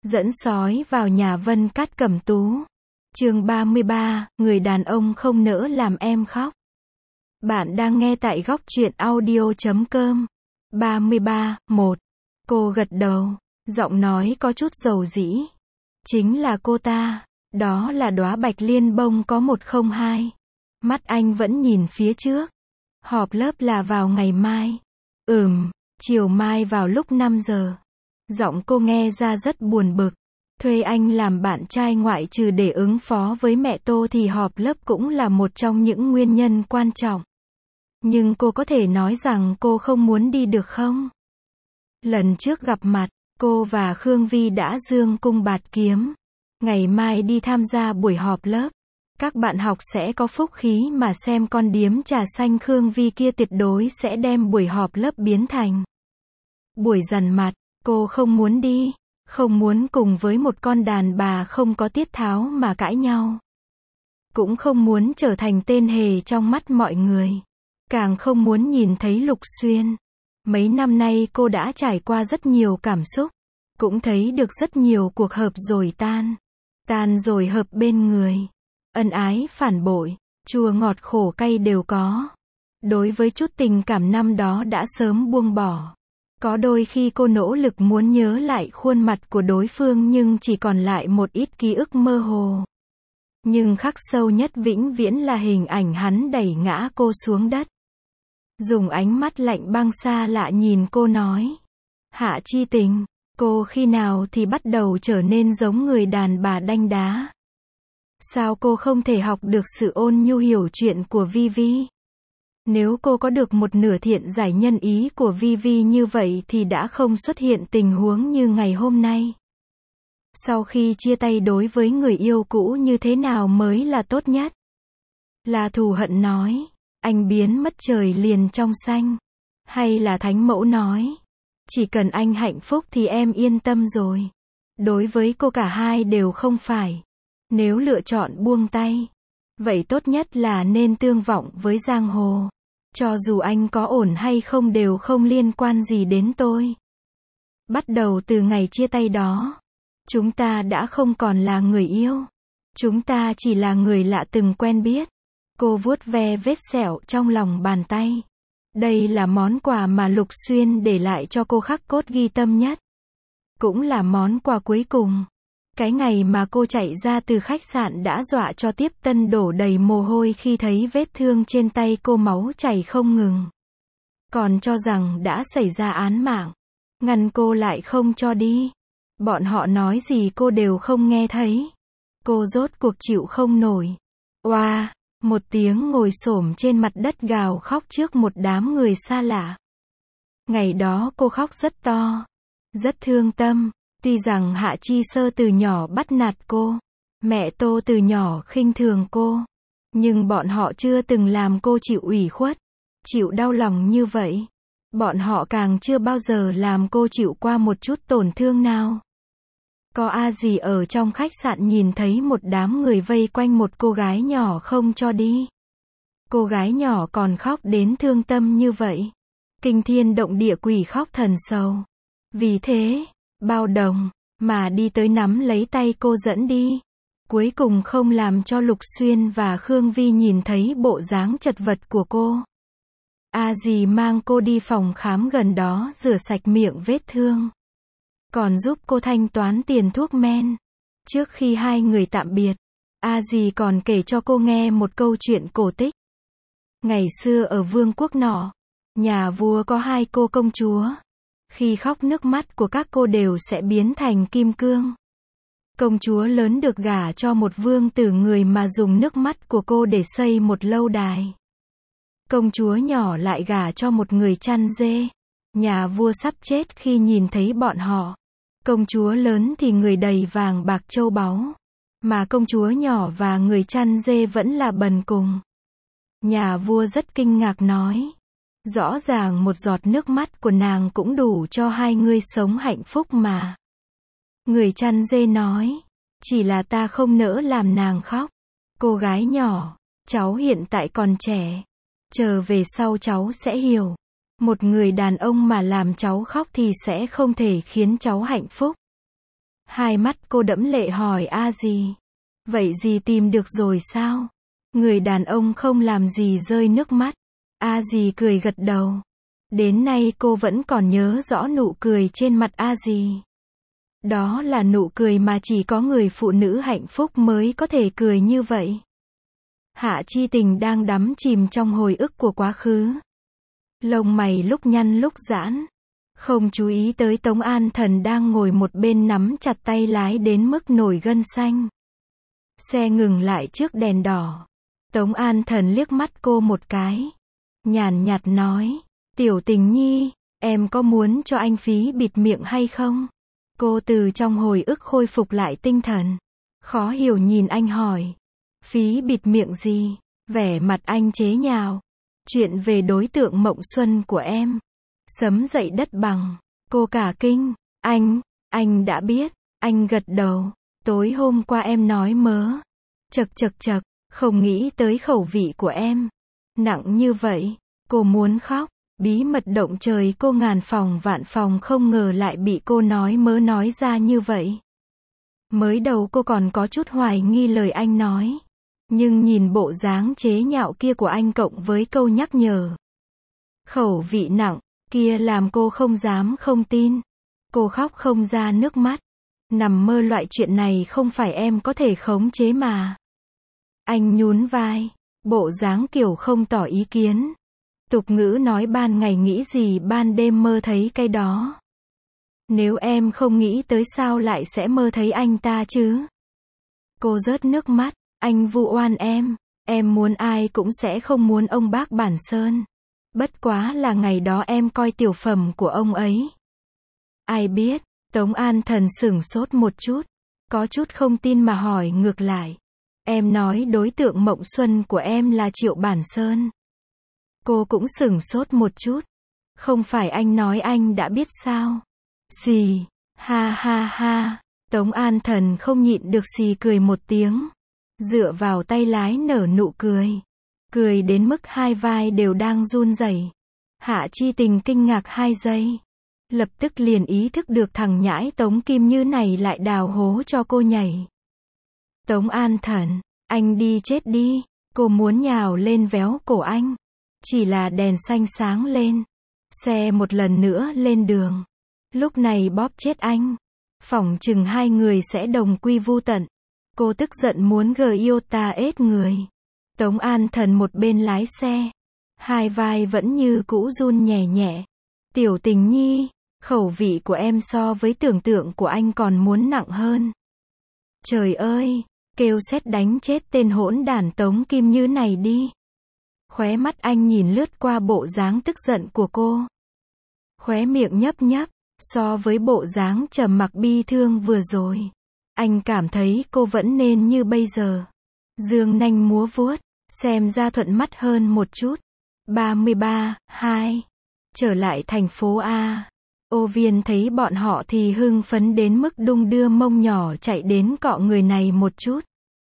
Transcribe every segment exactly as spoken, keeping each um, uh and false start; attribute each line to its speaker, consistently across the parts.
Speaker 1: Dẫn sói vào nhà Vân Cát Cẩm Tú. Chương ba mươi ba, người đàn ông không nỡ làm em khóc. Bạn đang nghe tại góc truyện audio chấm com. ba mươi ba, một. Cô gật đầu, giọng nói có chút dầu dĩ. Chính là cô ta, đó là đóa bạch liên bông có một không hai. Mắt anh vẫn nhìn phía trước. Họp lớp là vào ngày mai. Ừm, chiều mai vào lúc năm giờ. Giọng cô nghe ra rất buồn bực. Thuê anh làm bạn trai ngoại trừ để ứng phó với mẹ Tô thì họp lớp cũng là một trong những nguyên nhân quan trọng. Nhưng cô có thể nói rằng cô không muốn đi được không? Lần trước gặp mặt, cô và Khương Vi đã dương cung bạt kiếm. Ngày mai đi tham gia buổi họp lớp. Các bạn học sẽ có phúc khí mà xem con điếm trà xanh Khương Vi kia tuyệt đối sẽ đem buổi họp lớp biến thành buổi dằn mặt. Cô không muốn đi, không muốn cùng với một con đàn bà không có tiết tháo mà cãi nhau. Cũng không muốn trở thành tên hề trong mắt mọi người. Càng không muốn nhìn thấy Lục Xuyên. Mấy năm nay cô đã trải qua rất nhiều cảm xúc. Cũng thấy được rất nhiều cuộc hợp rồi tan. Tan rồi hợp bên người. Ân ái phản bội, chua ngọt khổ cay đều có. Đối với chút tình cảm năm đó đã sớm buông bỏ. Có đôi khi cô nỗ lực muốn nhớ lại khuôn mặt của đối phương nhưng chỉ còn lại một ít ký ức mơ hồ. Nhưng khắc sâu nhất vĩnh viễn là hình ảnh hắn đẩy ngã cô xuống đất. Dùng ánh mắt lạnh băng xa lạ nhìn cô nói. Hạ Chi Tình, cô khi nào thì bắt đầu trở nên giống người đàn bà đanh đá? Sao cô không thể học được sự ôn nhu hiểu chuyện của Vi Vi? Nếu cô có được một nửa thiện giải nhân ý của Vi Vi như vậy thì đã không xuất hiện tình huống như ngày hôm nay. Sau khi chia tay đối với người yêu cũ như thế nào mới là tốt nhất? Là thù hận nói, anh biến mất trời liền trong xanh. Hay là thánh mẫu nói, chỉ cần anh hạnh phúc thì em yên tâm rồi. Đối với cô cả hai đều không phải. Nếu lựa chọn buông tay, vậy tốt nhất là nên tương vọng với giang hồ. Cho dù anh có ổn hay không đều không liên quan gì đến tôi. Bắt đầu từ ngày chia tay đó, chúng ta đã không còn là người yêu. Chúng ta chỉ là người lạ từng quen biết. Cô vuốt ve vết sẹo trong lòng bàn tay. Đây là món quà mà Lục Xuyên để lại cho cô khắc cốt ghi tâm nhất. Cũng là món quà cuối cùng. Cái ngày mà cô chạy ra từ khách sạn đã dọa cho Tiếp Tân đổ đầy mồ hôi khi thấy vết thương trên tay cô máu chảy không ngừng. Còn cho rằng đã xảy ra án mạng. Ngăn cô lại không cho đi. Bọn họ nói gì cô đều không nghe thấy. Cô rốt cuộc chịu không nổi. Oa, một tiếng ngồi xổm trên mặt đất gào khóc trước một đám người xa lạ. Ngày đó cô khóc rất to. Rất thương tâm. Tuy rằng Hạ Chi Sơ từ nhỏ bắt nạt cô, mẹ Tô từ nhỏ khinh thường cô, nhưng bọn họ chưa từng làm cô chịu ủy khuất, chịu đau lòng như vậy. Bọn họ càng chưa bao giờ làm cô chịu qua một chút tổn thương nào. Có a gì ở trong khách sạn nhìn thấy một đám người vây quanh một cô gái nhỏ không cho đi. Cô gái nhỏ còn khóc đến thương tâm như vậy. Kinh thiên động địa quỷ khóc thần sầu. Vì thế, bao đồng, mà đi tới nắm lấy tay cô dẫn đi. Cuối cùng không làm cho Lục Xuyên và Khương Vi nhìn thấy bộ dáng chật vật của cô. A dì mang cô đi phòng khám gần đó rửa sạch miệng vết thương. Còn giúp cô thanh toán tiền thuốc men. Trước khi hai người tạm biệt, A dì còn kể cho cô nghe một câu chuyện cổ tích. Ngày xưa ở vương quốc nọ, nhà vua có hai cô công chúa. Khi khóc nước mắt của các cô đều sẽ biến thành kim cương. Công chúa lớn được gả cho một vương tử người mà dùng nước mắt của cô để xây một lâu đài. Công chúa nhỏ lại gả cho một người chăn dê. Nhà vua sắp chết khi nhìn thấy bọn họ. Công chúa lớn thì người đầy vàng bạc châu báu. Mà công chúa nhỏ và người chăn dê vẫn là bần cùng. Nhà vua rất kinh ngạc nói. Rõ ràng một giọt nước mắt của nàng cũng đủ cho hai người sống hạnh phúc mà. Người chăn dê nói, chỉ là ta không nỡ làm nàng khóc. Cô gái nhỏ, cháu hiện tại còn trẻ. Chờ về sau cháu sẽ hiểu. Một người đàn ông mà làm cháu khóc thì sẽ không thể khiến cháu hạnh phúc. Hai mắt cô đẫm lệ hỏi A dì. Vậy dì tìm được rồi sao? Người đàn ông không làm gì rơi nước mắt. A dì cười gật đầu. Đến nay cô vẫn còn nhớ rõ nụ cười trên mặt A dì. Đó là nụ cười mà chỉ có người phụ nữ hạnh phúc mới có thể cười như vậy. Hạ Chi Tình đang đắm chìm trong hồi ức của quá khứ. Lông mày lúc nhăn lúc giãn. Không chú ý tới Tống An Thần đang ngồi một bên nắm chặt tay lái đến mức nổi gân xanh. Xe ngừng lại trước đèn đỏ. Tống An Thần liếc mắt cô một cái. Nhàn nhạt nói. Tiểu Tình Nhi, em có muốn cho anh phí bịt miệng hay không? Cô từ trong hồi ức khôi phục lại tinh thần. Khó hiểu nhìn anh hỏi. Phí bịt miệng gì? Vẻ mặt anh chế nhạo. Chuyện về đối tượng mộng xuân của em. Sấm dậy đất bằng. Cô cả kinh. Anh, anh đã biết. Anh gật đầu. Tối hôm qua em nói mớ. Chật chật chật, không nghĩ tới khẩu vị của em. Nặng như vậy. Cô muốn khóc. Bí mật động trời cô ngàn phòng vạn phòng không ngờ lại bị cô nói mớ nói ra như vậy. Mới đầu cô còn có chút hoài nghi lời anh nói. Nhưng nhìn bộ dáng chế nhạo kia của anh cộng với câu nhắc nhở. Khẩu vị nặng, kia làm cô không dám không tin. Cô khóc không ra nước mắt. Nằm mơ loại chuyện này không phải em có thể khống chế mà. Anh nhún vai. Bộ dáng kiểu không tỏ ý kiến. Tục ngữ nói ban ngày nghĩ gì ban đêm mơ thấy cái đó. Nếu em không nghĩ tới sao lại sẽ mơ thấy anh ta chứ? Cô rớt nước mắt. Anh vu oan em. Em muốn ai cũng sẽ không muốn ông bác Bản Sơn. Bất quá là ngày đó em coi tiểu phẩm của ông ấy. Ai biết? Tống An Thần sửng sốt một chút. Có chút không tin mà hỏi ngược lại. Em nói đối tượng mộng xuân của em là Triệu Bản Sơn. Cô cũng sửng sốt một chút. Không phải anh nói anh đã biết sao? Gì? Ha ha ha. Tống An Thần không nhịn được xì cười một tiếng. Dựa vào tay lái nở nụ cười. Cười đến mức hai vai đều đang run rẩy. Hạ Chi Tình kinh ngạc hai giây. Lập tức liền ý thức được thằng nhãi Tống Kim Như này lại đào hố cho cô nhảy. Tống An Thần, anh đi chết đi. Cô muốn nhào lên véo cổ anh. Chỉ là đèn xanh sáng lên. Xe một lần nữa lên đường. Lúc này bóp chết anh. Phỏng chừng hai người sẽ đồng quy vu tận. Cô tức giận muốn giota ết người. Tống An Thần một bên lái xe. Hai vai vẫn như cũ run nhẹ nhẹ. Tiểu Tình Nhi, khẩu vị của em so với tưởng tượng của anh còn muốn nặng hơn. Trời ơi, kêu sét đánh chết tên hỗn đản Tống Kim Như này đi. Khóe mắt anh nhìn lướt qua bộ dáng tức giận của cô. Khóe miệng nhấp nhấp, so với bộ dáng trầm mặc bi thương vừa rồi. Anh cảm thấy cô vẫn nên như bây giờ. Dương nanh múa vuốt, xem ra thuận mắt hơn một chút. ba mươi ba, hai. Trở lại thành phố A. Ô Viên thấy bọn họ thì hưng phấn đến mức đung đưa mông nhỏ chạy đến cọ người này một chút.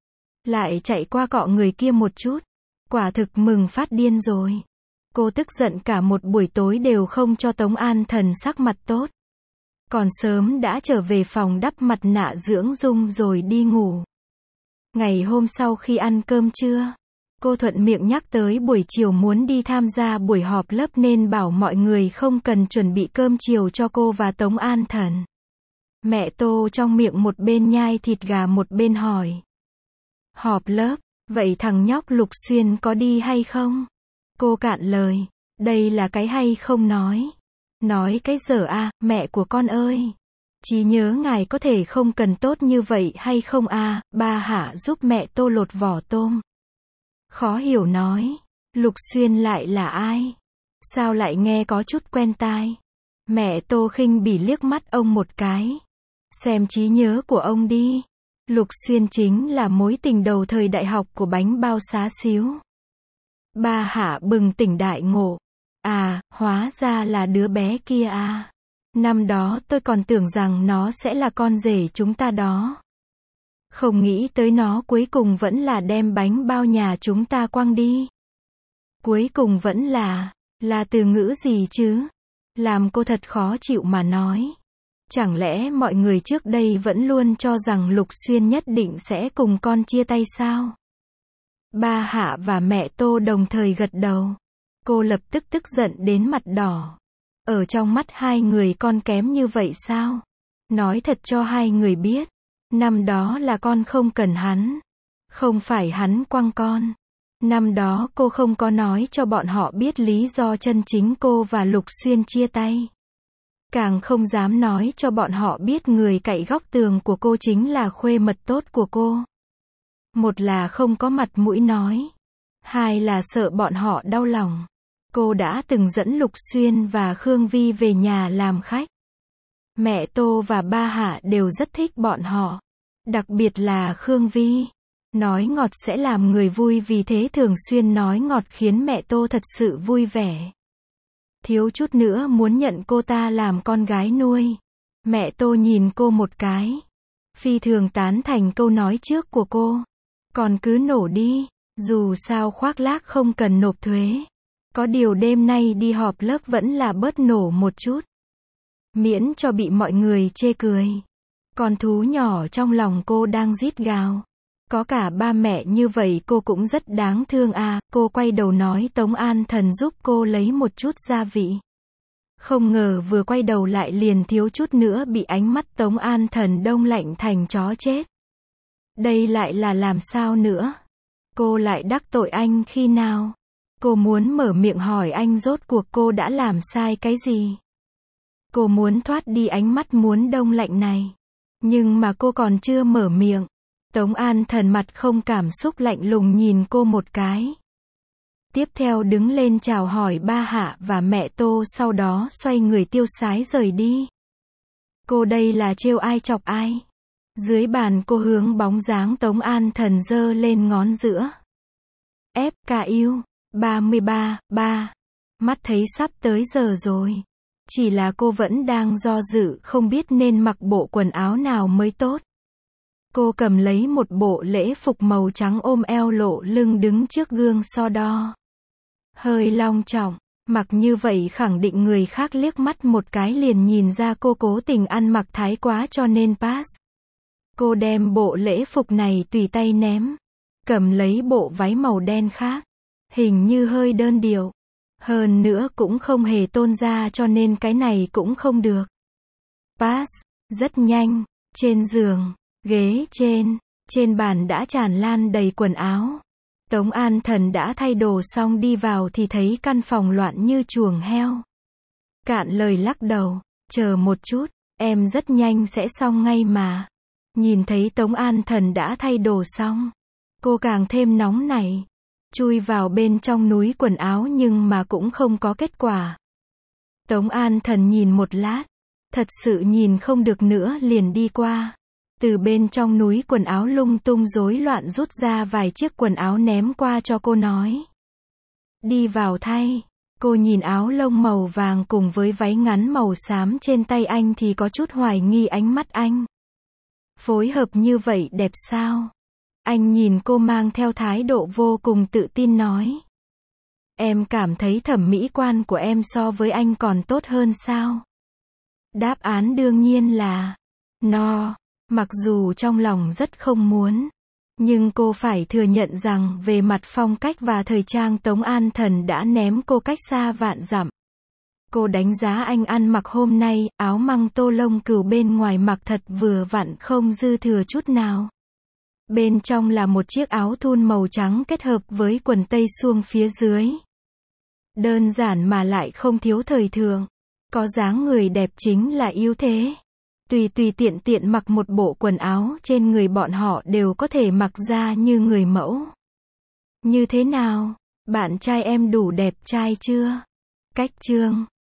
Speaker 1: Lại chạy qua cọ người kia một chút. Quả thực mừng phát điên rồi. Cô tức giận cả một buổi tối đều không cho Tống An Thần sắc mặt tốt. Còn sớm đã trở về phòng đắp mặt nạ dưỡng dung rồi đi ngủ. Ngày hôm sau khi ăn cơm trưa, cô thuận miệng nhắc tới buổi chiều muốn đi tham gia buổi họp lớp nên bảo mọi người không cần chuẩn bị cơm chiều cho cô và Tống An Thần. Mẹ Tô trong miệng một bên nhai thịt gà một bên hỏi. Họp lớp, vậy thằng nhóc Lục Xuyên có đi hay không? Cô cạn lời, đây là cái hay không nói. Nói cái dở à, mẹ của con ơi. Trí nhớ ngài có thể không cần tốt như vậy hay không à, ba Hạ giúp mẹ Tô lột vỏ tôm. Khó hiểu nói, Lục Xuyên lại là ai? Sao lại nghe có chút quen tai? Mẹ Tô khinh bỉ liếc mắt ông một cái. Xem trí nhớ của ông đi. Lục Xuyên chính là mối tình đầu thời đại học của bánh bao xá xíu. Ba Hạ bừng tỉnh đại ngộ. À, hóa ra là đứa bé kia à. Năm đó tôi còn tưởng rằng nó sẽ là con rể chúng ta đó. Không nghĩ tới nó cuối cùng vẫn là đem bánh bao nhà chúng ta quăng đi. Cuối cùng vẫn là, là từ ngữ gì chứ? Làm cô thật khó chịu mà nói. Chẳng lẽ mọi người trước đây vẫn luôn cho rằng Lục Xuyên nhất định sẽ cùng con chia tay sao? Ba Hạ và mẹ Tô đồng thời gật đầu. Cô lập tức tức giận đến mặt đỏ. Ở trong mắt hai người con kém như vậy sao? Nói thật cho hai người biết. Năm đó là con không cần hắn. Không phải hắn quăng con. Năm đó cô không có nói cho bọn họ biết lý do chân chính cô và Lục Xuyên chia tay. Càng không dám nói cho bọn họ biết người cậy góc tường của cô chính là khuê mật tốt của cô. Một là không có mặt mũi nói. Hai là sợ bọn họ đau lòng. Cô đã từng dẫn Lục Xuyên và Khương Vi về nhà làm khách. Mẹ Tô và ba Hạ đều rất thích bọn họ. Đặc biệt là Khương Vi. Nói ngọt sẽ làm người vui, vì thế thường xuyên nói ngọt khiến mẹ Tô thật sự vui vẻ. Thiếu chút nữa muốn nhận cô ta làm con gái nuôi. Mẹ Tô nhìn cô một cái. Phi thường tán thành câu nói trước của cô. Còn cứ nổ đi. Dù sao khoác lác không cần nộp thuế. Có điều đêm nay đi họp lớp vẫn là bớt nổ một chút. Miễn cho bị mọi người chê cười. Con thú nhỏ trong lòng cô đang rít gào. Có cả ba mẹ như vậy cô cũng rất đáng thương à. Cô quay đầu nói Tống An Thần giúp cô lấy một chút gia vị. Không ngờ vừa quay đầu lại liền thiếu chút nữa bị ánh mắt Tống An Thần đông lạnh thành chó chết. Đây lại là làm sao nữa? Cô lại đắc tội anh khi nào? Cô muốn mở miệng hỏi anh rốt cuộc cô đã làm sai cái gì? Cô muốn thoát đi ánh mắt muốn đông lạnh này. Nhưng mà cô còn chưa mở miệng. Tống An Thần mặt không cảm xúc lạnh lùng nhìn cô một cái. Tiếp theo đứng lên chào hỏi ba Hạ và mẹ Tô, sau đó xoay người tiêu sái rời đi. Cô đây là trêu ai chọc ai? Dưới bàn cô hướng bóng dáng Tống An Thần giơ lên ngón giữa. ép ca u ba mươi ba, ba. Mắt thấy sắp tới giờ rồi. Chỉ là cô vẫn đang do dự không biết nên mặc bộ quần áo nào mới tốt. Cô cầm lấy một bộ lễ phục màu trắng ôm eo lộ lưng đứng trước gương so đo. Hơi long trọng, mặc như vậy khẳng định người khác liếc mắt một cái liền nhìn ra cô cố tình ăn mặc thái quá cho nên pass. Cô đem bộ lễ phục này tùy tay ném. Cầm lấy bộ váy màu đen khác. Hình như hơi đơn điệu. Hơn nữa cũng không hề tôn ra cho nên cái này cũng không được. Pass. Rất nhanh. Trên giường. Ghế trên. Trên bàn đã tràn lan đầy quần áo. Tống An Thần đã thay đồ xong đi vào thì thấy căn phòng loạn như chuồng heo. Cạn lời lắc đầu. Chờ một chút. Em rất nhanh sẽ xong ngay mà. Nhìn thấy Tống An Thần đã thay đồ xong. Cô càng thêm nóng nảy. Chui vào bên trong núi quần áo nhưng mà cũng không có kết quả. Tống An Thần nhìn một lát. Thật sự nhìn không được nữa liền đi qua. Từ bên trong núi quần áo lung tung rối loạn rút ra vài chiếc quần áo ném qua cho cô nói. Đi vào thay. Cô nhìn áo lông màu vàng cùng với váy ngắn màu xám trên tay anh thì có chút hoài nghi ánh mắt anh. Phối hợp như vậy đẹp sao? Anh nhìn cô mang theo thái độ vô cùng tự tin nói. Em cảm thấy thẩm mỹ quan của em so với anh còn tốt hơn sao? Đáp án đương nhiên là no. Mặc dù trong lòng rất không muốn. Nhưng cô phải thừa nhận rằng về mặt phong cách và thời trang Tống An Thần đã ném cô cách xa vạn dặm. Cô đánh giá anh ăn mặc hôm nay, áo măng tô lông cừu bên ngoài mặc thật vừa vặn không dư thừa chút nào. Bên trong là một chiếc áo thun màu trắng kết hợp với quần tây suông phía dưới. Đơn giản mà lại không thiếu thời thượng. Có dáng người đẹp chính là ưu thế. Tùy tùy tiện tiện mặc một bộ quần áo trên người bọn họ đều có thể mặc ra như người mẫu. Như thế nào? Bạn trai em đủ đẹp trai chưa? Cách chương